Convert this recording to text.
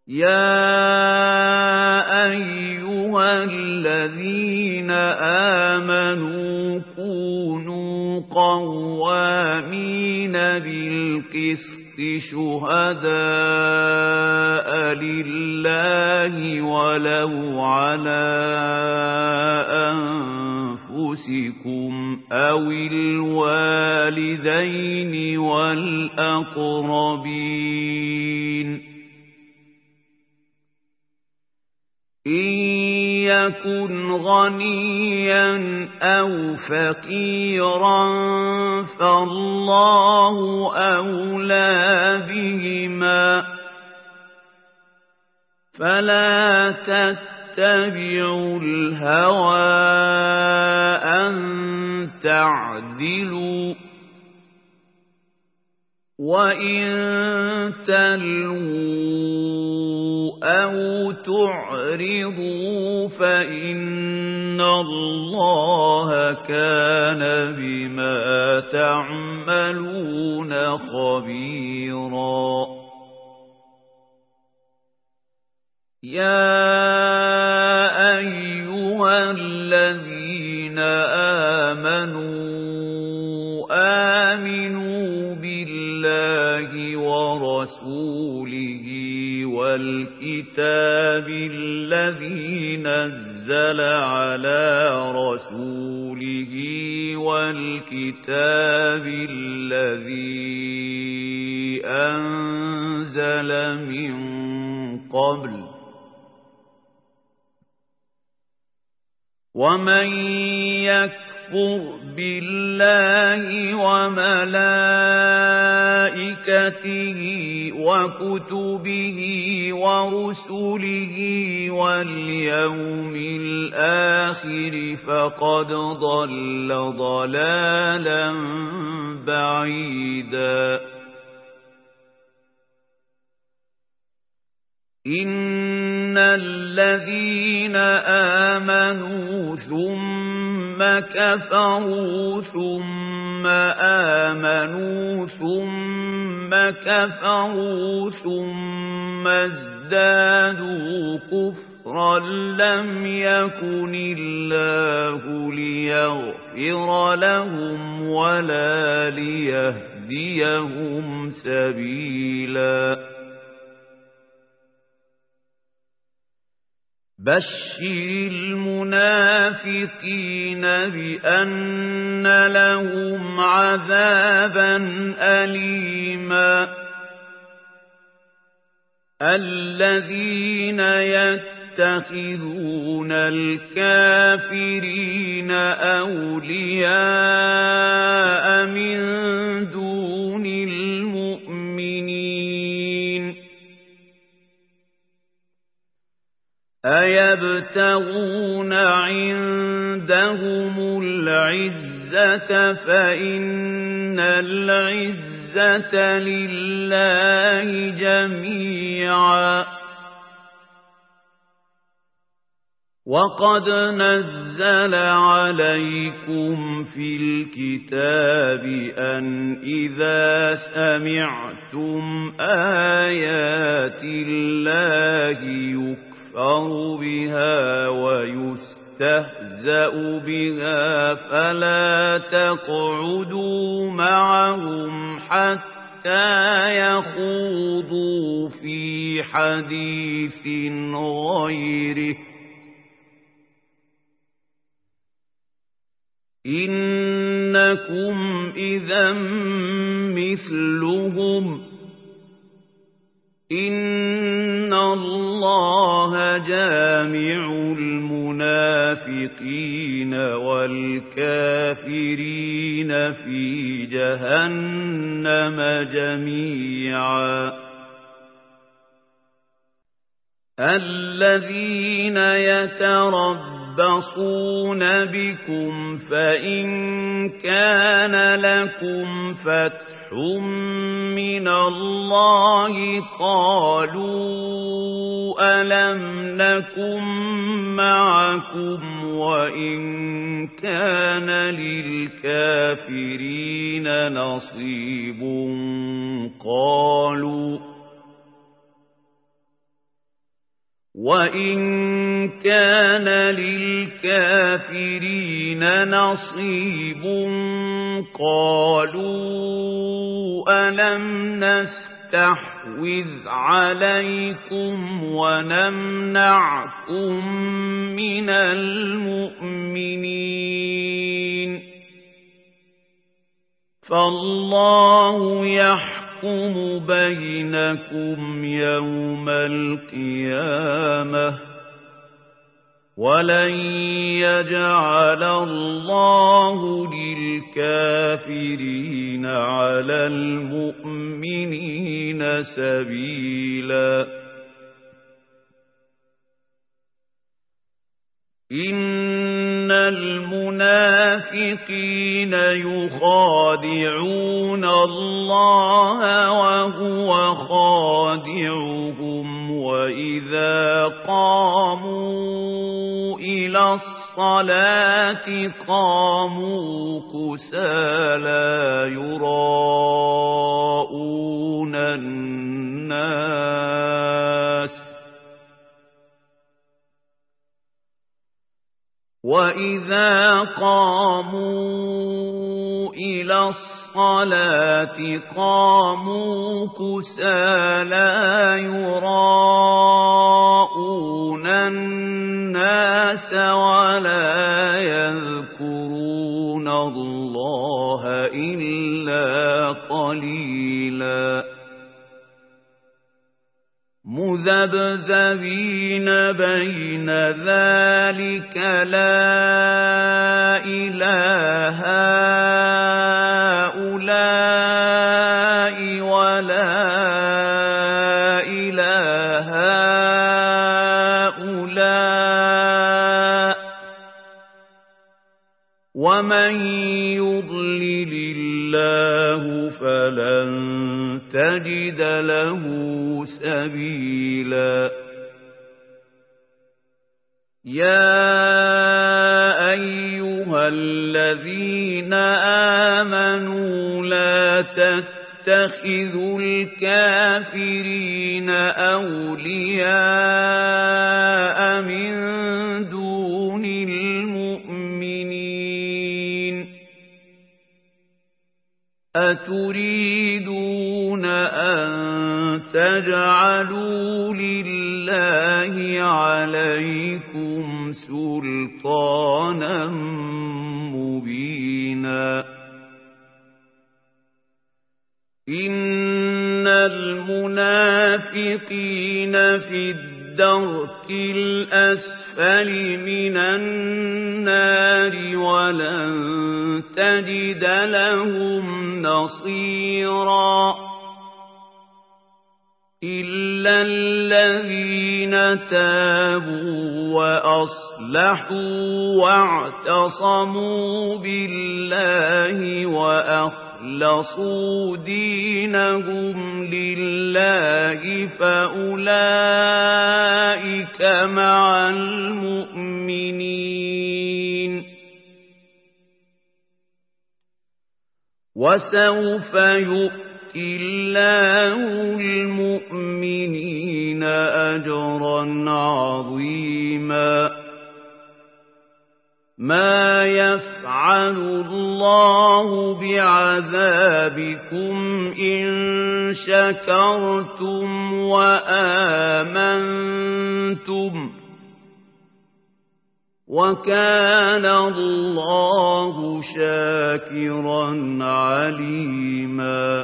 يَا أَيُّهَا الَّذِينَ آمَنُوا كُونُوا قَوَّامِينَ بِالْقِسْطِ شُهَدَاءَ لِلَّهِ وَلَوْ عَلَىٰ أَنفُسِكُمْ أَوِ الْوَالِدَيْنِ وَالْأَقْرَبِينَ إِن يَكُنْ غَنِيًّا أَوْ فَقِيرًا فَاللَّهُ أَوْلَىٰ بِهِمَا فَلَا تَتَّبِعُوا الْهَوَىٰ أَن تَعْدِلُوا وَإِن تَلْوُوا أَوْ تُعْرِضُوا فَإِنَّ اللَّهَ كَانَ بِمَا تَعْمَلُونَ خَبِيرًا يَا أَيُّهَا الَّذِينَ آمِنُوا بِاللَّهِ وَرَسُولِهِ وَالْكِتَابِ الَّذِي نَزَّلَ عَلَى رَسُولِهِ وَالْكِتَابِ الَّذِي أَنزَلَ مِن قَبْلُ وَمَن يَكْفُرْ بِاللَّهِ وَمَلَائِكَتِهِ وَكُتُبِهِ وَرُسُلِهِ وَالْيَوْمِ الْآخِرِ فَقَدْ ضَلَّ ضَلَالًا بَعِيدًا إِنَّ الَّذِينَ آمَنُوا ثُمَّ كَفَرُوا ثُمَّ آمَنُوا ثُمَّ كَفَرُوا ثُمَّ ازْدَادُوا كُفْرًا لَّمْ يَكُنِ اللَّهُ لِيَغْفِرَ لَهُمْ وَلَا لِيَهْدِيَهُمْ سَبِيلًا بَشِّرِ الْمُنَافِقِينَ بِأَنَّ لَهُمْ عَذَابًا أَلِيمًا الَّذِينَ يَتَّخِذُونَ الْكَافِرِينَ أَوْلِيَاءَ مِن دُونِ الْمُؤْمِنِينَ أَيَبْتَغُونَ عِندَهُمُ الْعِزَّةَ فَإِنَّ الْعِزَّةَ لِلَّهِ جَمِيعًا وَقَدْ نَزَّلَ عَلَيْكُمْ فِي الْكِتَابِ أَنْ إِذَا سَمِعْتُمْ آيَاتِ اللَّهِ يُكْفَرُ بها ويستهزأ بها فلا تقعدوا معهم حتى يخوضوا في حديث غيره إنكم إذا مثلهم إن الله جامع المنافقين والكافرين في جهنم جميعا الذين يتربصون بكم فإن كان لكم فتح من الله قالوا ألم نكن معكم وإن كان للكافرين نصيب وَإِن كَانَ لِلْكَافِرِينَ نَصِيبٌ قَالُوا أَلَمْ نَسْتَحْوِذْ عَلَيْكُمْ وَنَمْنَعْكُمْ مِنَ الْمُؤْمِنِينَ فَاللَّهُ يَحْكُمُ بَيْنَكُمْ يَوْمَ الْقِيَامَةِ وَلَن يَجْعَلَ اللَّهُ لِلْكَافِرِينَ عَلَى الْمُؤْمِنِينَ سَبِيلًا إِنَّ الْمُنَافِقِينَ يُخَادِعُونَ اللَّهَ وَهُوَ خَادِعُهُمْ وَإِذَا قَامُوا إِلَى الصَّلَاةِ قَامُوا كُسَالَى يُرَاءُونَ النَّاسَ وَإِذَا قَامُوا إِلَى الصَّلَاةِ قَامُوا كُسَالَى يُرَاءُونَ النَّاسَ وَلَا يَذْكُرُونَ اللَّهَ إِلَّا قَلِيلًا مُذَبذَبِينَ بَيْنَ ذَلِكَ لَا إِلَٰهَ هَٰؤُلَاءِ وَلَا إِلَٰهَ هَٰؤُلَاءِ وَمَن يُضْلِلِ اللَّهُ فَلَن تَجِدَ لَهُ سَبِيلًا يَا أَيُّهَا الَّذِينَ آمَنُوا لَا تَتَّخِذُوا الْكَافِرِينَ أَوْلِيَاءَ مِن دُونِ الْمُؤْمِنِينَ أَتُرِيدُونَ أَن تَجْعَلُوا لِلَّهِ عَلَيْكُمْ سُلْطَانًا مُبِينًا إِنَّ الْمُنَافِقِينَ فِي الدَّرْكِ الْأَسْفَلِ مِنَ النَّارِ وَلَن تَجِدَ لَهُمْ نَصِيرًا إِلَّا الَّذِينَ تَابُوا وَأَصْلَحُوا وَاعْتَصَمُوا بِاللَّهِ وَأَخْلَصُوا دِينَهُمْ لِلَّهِ فَأُولَئِكَ مَعَ الْمُؤْمِنِينَ وَسَوْفَ يُؤْتِ اللَّهُ الْمُؤْمِنِينَ أَجْرًا عَظِيمًا مَا يَفْعَلُ اللَّهُ بِعَذَابِكُمْ إِن شَكَرْتُمْ وَآمَنْتُمْ وَكَانَ اللَّهُ شَاكِرًا عَلِيمًا